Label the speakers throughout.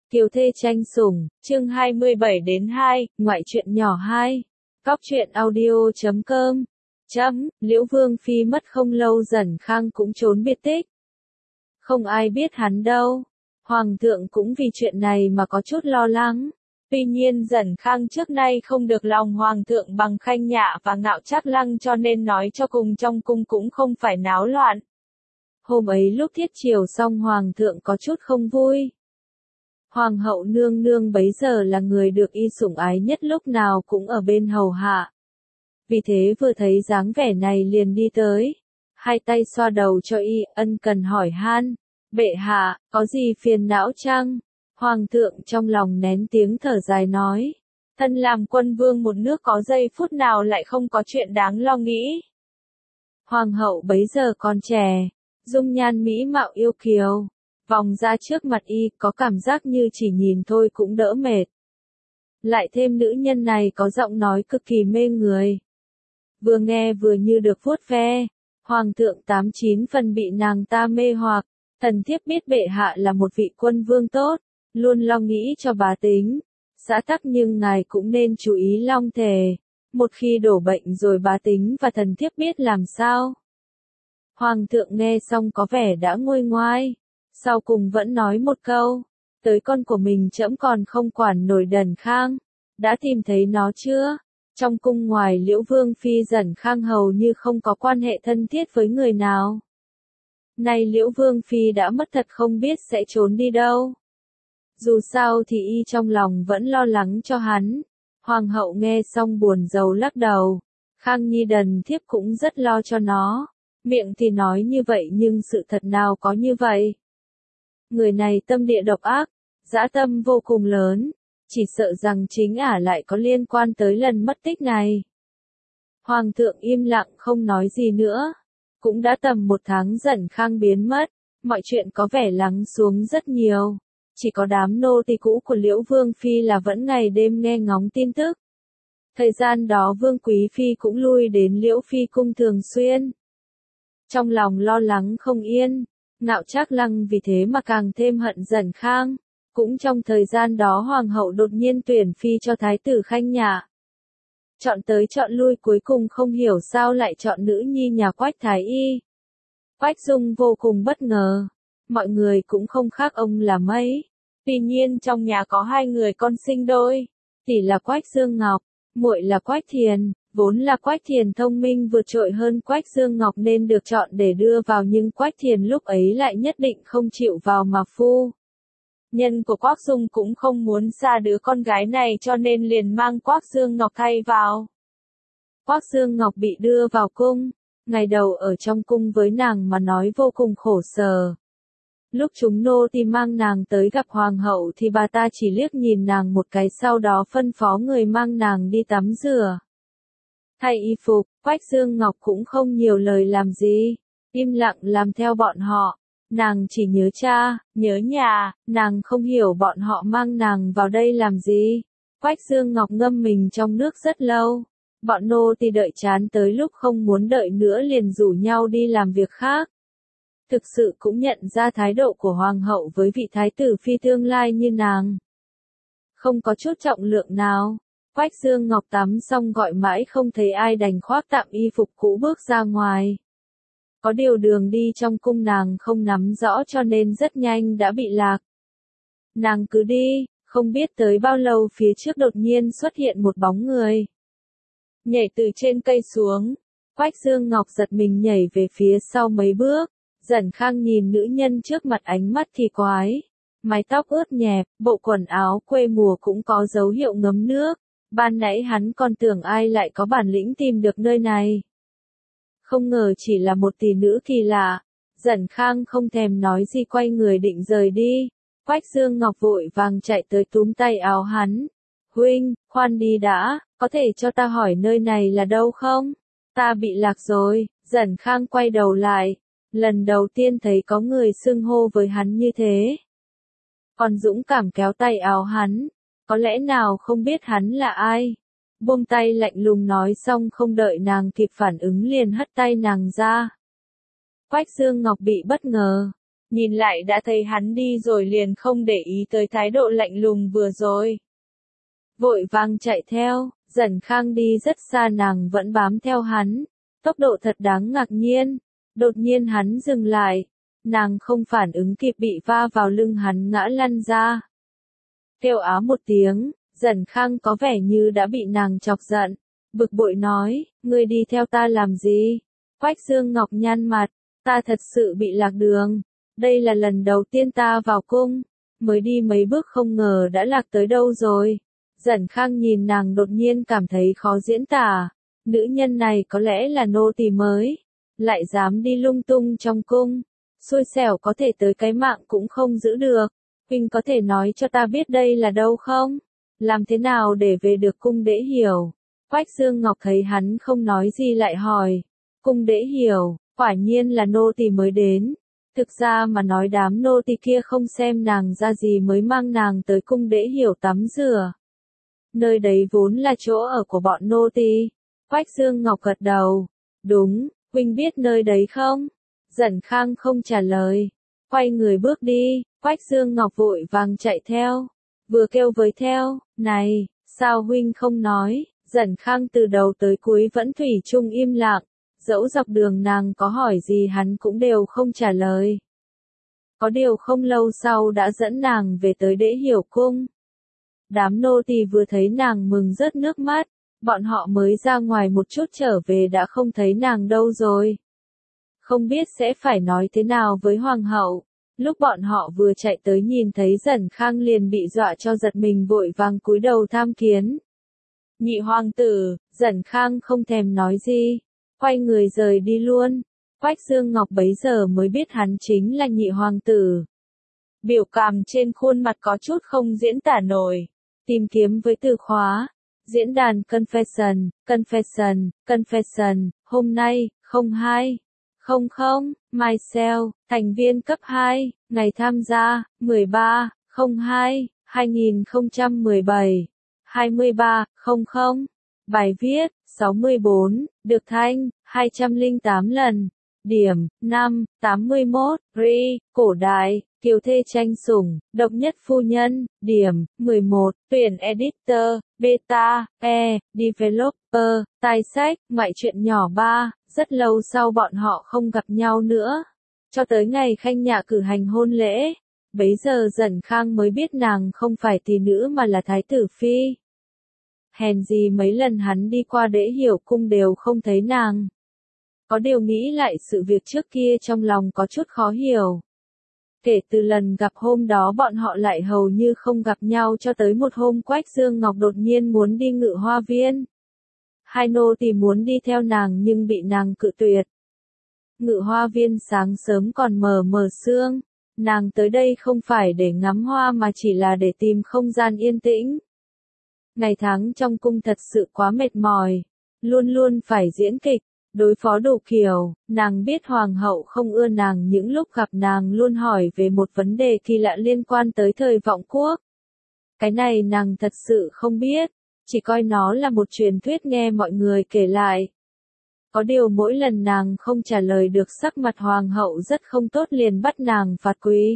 Speaker 1: Kiều thê tranh sủng, chương 27-2, ngoại truyện nhỏ 2. Cóc truyện audio.com. Liễu Vương Phi mất không lâu Dần Khang cũng trốn biệt tích. Không ai biết hắn đâu. Hoàng thượng cũng vì chuyện này mà có chút lo lắng. Tuy nhiên Dần Khang trước nay không được lòng Hoàng thượng bằng Khanh Nhạ và Ngạo Trác Lăng, cho nên nói cho cùng trong cung cũng không phải náo loạn. Hôm ấy lúc thiết triều xong Hoàng thượng có chút không vui. Hoàng hậu nương nương bấy giờ là người được y sủng ái nhất, lúc nào cũng ở bên hầu hạ. Vì thế vừa thấy dáng vẻ này liền đi tới. Hai tay xoa đầu cho y, ân cần hỏi han. Bệ hạ, có gì phiền não chăng? Hoàng thượng trong lòng nén tiếng thở dài nói. Thân làm quân vương một nước có giây phút nào lại không có chuyện đáng lo nghĩ. Hoàng hậu bấy giờ còn trẻ, dung nhan mỹ mạo yêu kiều. Vòng ra trước mặt y, có cảm giác như chỉ nhìn thôi cũng đỡ mệt. Lại thêm nữ nhân này có giọng nói cực kỳ mê người. Vừa nghe vừa như được vuốt ve. Hoàng thượng 89 phần bị nàng ta mê hoặc. Thần thiếp biết bệ hạ là một vị quân vương tốt, luôn lo nghĩ cho bá tính, xã tắc, nhưng ngài cũng nên chú ý long thể. Một khi đổ bệnh rồi bá tính và thần thiếp biết làm sao. Hoàng thượng nghe xong có vẻ đã nguôi ngoai. Sau cùng vẫn nói một câu, tới con của mình trẫm còn không quản nổi. Dần Khang, đã tìm thấy nó chưa? Trong cung ngoài Liễu Vương Phi, Dần Khang hầu như không có quan hệ thân thiết với người nào. Nay Liễu Vương Phi đã mất thật không biết sẽ trốn đi đâu. Dù sao thì y trong lòng vẫn lo lắng cho hắn. Hoàng hậu nghe xong buồn rầu lắc đầu. Khang Nhi đần thiếp cũng rất lo cho nó. Miệng thì nói như vậy nhưng sự thật nào có như vậy. Người này tâm địa độc ác, dã tâm vô cùng lớn, chỉ sợ rằng chính ả lại có liên quan tới lần mất tích này. Hoàng thượng im lặng không nói gì nữa. Cũng đã tầm 1 tháng Dần Khang biến mất, mọi chuyện có vẻ lắng xuống rất nhiều. Chỉ có đám nô tỳ cũ của Liễu Vương Phi là vẫn ngày đêm nghe ngóng tin tức. Thời gian đó Vương Quý Phi cũng lui đến Liễu Phi cung thường xuyên. Trong lòng lo lắng không yên. Ngạo Trác Lăng vì thế mà càng thêm hận Dần Khang. Cũng trong thời gian đó Hoàng hậu đột nhiên tuyển phi cho thái tử Khanh Nhạ. Chọn tới chọn lui cuối cùng không hiểu sao lại chọn nữ nhi nhà Quách Thái Y. Quách Dung vô cùng bất ngờ. Mọi người cũng không khác ông là mấy. Tuy nhiên trong nhà có 2 người con sinh đôi. Tỷ là Quách Dương Ngọc, muội là Quách Thiền. Vốn là Quách Thiền thông minh vượt trội hơn Quách Dương Ngọc nên được chọn để đưa vào, nhưng Quách Thiền lúc ấy lại nhất định không chịu vào mà phu. Nhân của Quách Dung cũng không muốn xa đứa con gái này cho nên liền mang Quách Dương Ngọc thay vào. Quách Dương Ngọc bị đưa vào cung. Ngày đầu ở trong cung với nàng mà nói vô cùng khổ sở. Lúc chúng nô tỳ mang nàng tới gặp hoàng hậu thì bà ta chỉ liếc nhìn nàng một cái, sau đó phân phó người mang nàng đi tắm rửa. Thay y phục, Quách Dương Ngọc cũng không nhiều lời làm gì, im lặng làm theo bọn họ. Nàng chỉ nhớ cha, nhớ nhà, nàng không hiểu bọn họ mang nàng vào đây làm gì. Quách Dương Ngọc ngâm mình trong nước rất lâu. Bọn nô tỳ đợi chán tới lúc không muốn đợi nữa liền rủ nhau đi làm việc khác. Thực sự cũng nhận ra thái độ của hoàng hậu với vị thái tử phi tương lai như nàng. Không có chút trọng lượng nào. Quách Dương Ngọc tắm xong gọi mãi không thấy ai đành khoác tạm y phục cũ bước ra ngoài. Có điều đường đi trong cung nàng không nắm rõ cho nên rất nhanh đã bị lạc. Nàng cứ đi, không biết tới bao lâu phía trước đột nhiên xuất hiện một bóng người. Nhảy từ trên cây xuống. Quách Dương Ngọc giật mình nhảy về phía sau mấy bước. Dần Khang nhìn nữ nhân trước mặt ánh mắt thì quái. Mái tóc ướt nhẹp, bộ quần áo quê mùa cũng có dấu hiệu ngấm nước. Ban nãy hắn còn tưởng ai lại có bản lĩnh tìm được nơi này. Không ngờ chỉ là một tỷ nữ kỳ lạ. Dần Khang không thèm nói gì quay người định rời đi. Quách Dương Ngọc vội vàng chạy tới túm tay áo hắn. Huynh, khoan đi đã, có thể cho ta hỏi nơi này là đâu không? Ta bị lạc rồi. Dần Khang quay đầu lại. Lần đầu tiên thấy có người xưng hô với hắn như thế. Còn dũng cảm kéo tay áo hắn. Có lẽ nào không biết hắn là ai. Buông tay lạnh lùng nói xong không đợi nàng kịp phản ứng liền hất tay nàng ra. Quách Dương Ngọc bị bất ngờ. nhìn lại đã thấy hắn đi rồi liền không để ý tới thái độ lạnh lùng vừa rồi. Vội vàng chạy theo, Dần Khang đi rất xa nàng vẫn bám theo hắn, tốc độ thật đáng ngạc nhiên. Đột nhiên hắn dừng lại, nàng không phản ứng kịp bị va vào lưng hắn ngã lăn ra. Kêu á một tiếng, Dần Khang có vẻ như đã bị nàng chọc giận, bực bội nói, ngươi đi theo ta làm gì? Quách Dương Ngọc nhăn mặt, ta thật sự bị lạc đường, đây là lần đầu tiên ta vào cung, mới đi mấy bước không ngờ đã lạc tới đâu rồi. Dần Khang nhìn nàng đột nhiên cảm thấy khó diễn tả, nữ nhân này có lẽ là nô tỳ mới, lại dám đi lung tung trong cung, xui xẻo có thể tới cái mạng cũng không giữ được. Huynh có thể nói cho ta biết đây là đâu không? Làm thế nào để về được cung Đễ Hiểu? Quách Dương Ngọc thấy hắn không nói gì lại hỏi. Cung Đễ Hiểu, quả nhiên là nô tỳ mới đến. Thực ra mà nói đám nô tỳ kia không xem nàng ra gì mới mang nàng tới cung Đễ Hiểu tắm rửa. Nơi đấy vốn là chỗ ở của bọn nô tỳ. Quách Dương Ngọc gật đầu. Đúng, huynh biết nơi đấy không? Dần Khang không trả lời. Quay người bước đi, Quách Dương Ngọc vội vàng chạy theo. Vừa kêu với theo, này, sao huynh không nói? Dần Khang từ đầu tới cuối vẫn thủy chung im lặng. Dẫu dọc đường nàng có hỏi gì hắn cũng đều không trả lời. Có điều không lâu sau đã dẫn nàng về tới Đễ Hiểu cung. Đám nô tỳ vừa thấy nàng mừng rớt nước mắt, bọn họ mới ra ngoài một chút trở về đã không thấy nàng đâu rồi. Không biết sẽ phải nói thế nào với hoàng hậu. Lúc bọn họ vừa chạy tới nhìn thấy Dần Khang liền bị dọa cho giật mình vội vàng cúi đầu tham kiến. Nhị hoàng tử, Dần Khang không thèm nói gì, quay người rời đi luôn. Quách Dương Ngọc bấy giờ mới biết hắn chính là nhị hoàng tử. Biểu cảm trên khuôn mặt có chút không diễn tả nổi. Tìm kiếm với từ khóa. Diễn đàn Confession, hôm nay, 02. 00, Myself, thành viên cấp 2, ngày tham gia, 13, 02, 2017, 23, 00, bài viết, 64, được thanh, 208 lần, điểm, 5, 81, cổ đại, kiều thê tranh sủng, độc nhất phu nhân, điểm, 11, tuyển editor, beta, developer, tài sách, ngoại truyện nhỏ 3. Rất lâu sau bọn họ không gặp nhau nữa. Cho tới ngày Khanh Nhạ cử hành hôn lễ. Bấy giờ Dần Khang mới biết nàng không phải tỷ nữ mà là thái tử phi. Hèn gì mấy lần hắn đi qua Đễ Hiểu cung đều không thấy nàng. Có điều nghĩ lại sự việc trước kia trong lòng có chút khó hiểu. Kể từ lần gặp hôm đó bọn họ lại hầu như không gặp nhau cho tới một hôm Quách Dương Ngọc đột nhiên muốn đi Ngự Hoa Viên. Hai nô tỳ muốn đi theo nàng nhưng bị nàng cự tuyệt. Ngự Hoa Viên sáng sớm còn mờ mờ sương, nàng tới đây không phải để ngắm hoa mà chỉ là để tìm không gian yên tĩnh. Ngày tháng trong cung thật sự quá mệt mỏi, luôn luôn phải diễn kịch, đối phó đủ kiểu, nàng biết hoàng hậu không ưa nàng những lúc gặp nàng luôn hỏi về một vấn đề kỳ lạ liên quan tới thời vọng quốc. Cái này nàng thật sự không biết. Chỉ coi nó là một truyền thuyết nghe mọi người kể lại. Có điều mỗi lần nàng không trả lời được sắc mặt hoàng hậu rất không tốt liền bắt nàng phạt quý.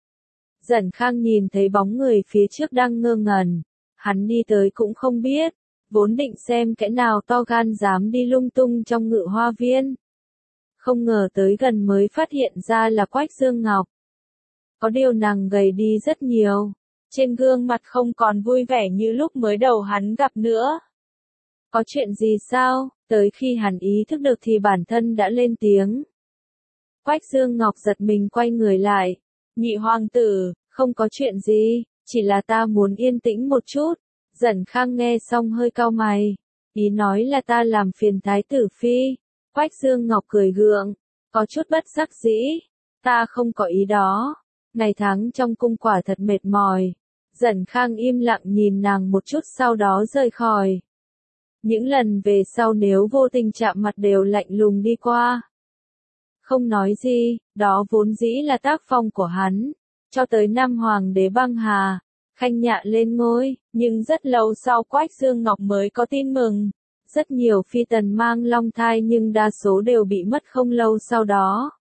Speaker 1: Dần Khang nhìn thấy bóng người phía trước đang ngơ ngẩn. Hắn đi tới cũng không biết. Vốn định xem kẻ nào to gan dám đi lung tung trong Ngự Hoa Viên. Không ngờ tới gần mới phát hiện ra là Quách Dương Ngọc. Có điều nàng gầy đi rất nhiều. Trên gương mặt không còn vui vẻ như lúc mới đầu hắn gặp nữa. Có chuyện gì sao? Tới khi hắn ý thức được thì bản thân đã lên tiếng. Quách Dương Ngọc giật mình quay người lại. Nhị hoàng tử, không có chuyện gì, chỉ là ta muốn yên tĩnh một chút. Dần Khang nghe xong hơi cau mày. Ý nói là ta làm phiền thái tử phi. Quách Dương Ngọc cười gượng, có chút bất đắc dĩ. Ta không có ý đó. Ngày tháng trong cung quả thật mệt mỏi. Dần Khang im lặng nhìn nàng một chút sau đó rời khỏi. Những lần về sau nếu vô tình chạm mặt đều lạnh lùng đi qua. Không nói gì, đó vốn dĩ là tác phong của hắn. Cho tới năm hoàng đế băng hà, Khanh Nhạ lên ngôi, nhưng rất lâu sau Quách Dương Ngọc mới có tin mừng. Rất nhiều phi tần mang long thai nhưng đa số đều bị mất không lâu sau đó.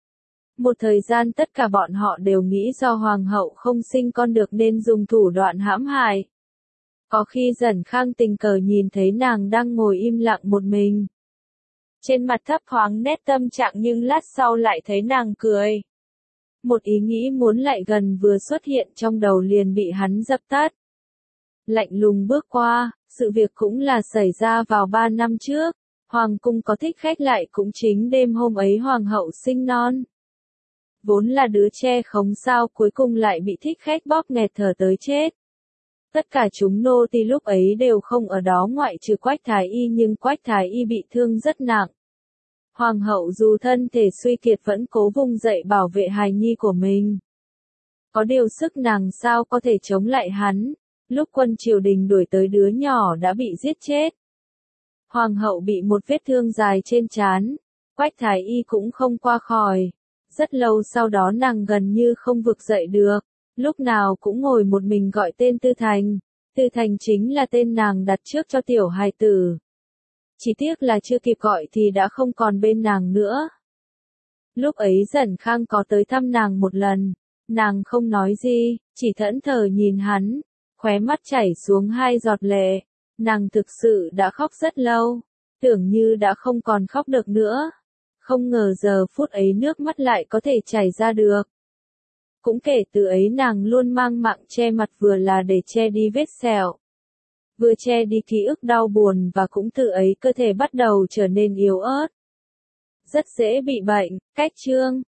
Speaker 1: Một thời gian tất cả bọn họ đều nghĩ do hoàng hậu không sinh con được nên dùng thủ đoạn hãm hại. Có khi Dần Khang tình cờ nhìn thấy nàng đang ngồi im lặng một mình. Trên mặt thấp thoáng nét tâm trạng nhưng lát sau lại thấy nàng cười. Một ý nghĩ muốn lại gần vừa xuất hiện trong đầu liền bị hắn dập tắt. Lạnh lùng bước qua, sự việc cũng là xảy ra vào 3 năm trước. Hoàng cung có thích khách lại cũng chính đêm hôm ấy hoàng hậu sinh non. Vốn là đứa trẻ không sao cuối cùng lại bị thích khách bóp nghẹt thở tới chết. Tất cả chúng nô tỳ lúc ấy đều không ở đó ngoại trừ Quách Thái Y nhưng Quách Thái Y bị thương rất nặng. Hoàng hậu dù thân thể suy kiệt vẫn cố vùng dậy bảo vệ hài nhi của mình. Có điều sức nàng sao có thể chống lại hắn, lúc quân triều đình đuổi tới đứa nhỏ đã bị giết chết. Hoàng hậu bị một vết thương dài trên trán, Quách Thái Y cũng không qua khỏi. Rất lâu sau đó nàng gần như không vực dậy được, lúc nào cũng ngồi một mình gọi tên Tư Thành. Tư Thành chính là tên nàng đặt trước cho tiểu hài tử. Chỉ tiếc là chưa kịp gọi thì đã không còn bên nàng nữa. Lúc ấy Dần Khang có tới thăm nàng một lần, nàng không nói gì, chỉ thẫn thờ nhìn hắn, khóe mắt chảy xuống 2 giọt lệ. Nàng thực sự đã khóc rất lâu, tưởng như đã không còn khóc được nữa. Không ngờ giờ phút ấy nước mắt lại có thể chảy ra được. Cũng kể từ ấy nàng luôn mang mạng che mặt vừa là để che đi vết sẹo, vừa che đi ký ức đau buồn và cũng từ ấy cơ thể bắt đầu trở nên yếu ớt. Rất dễ bị bệnh, cách chương.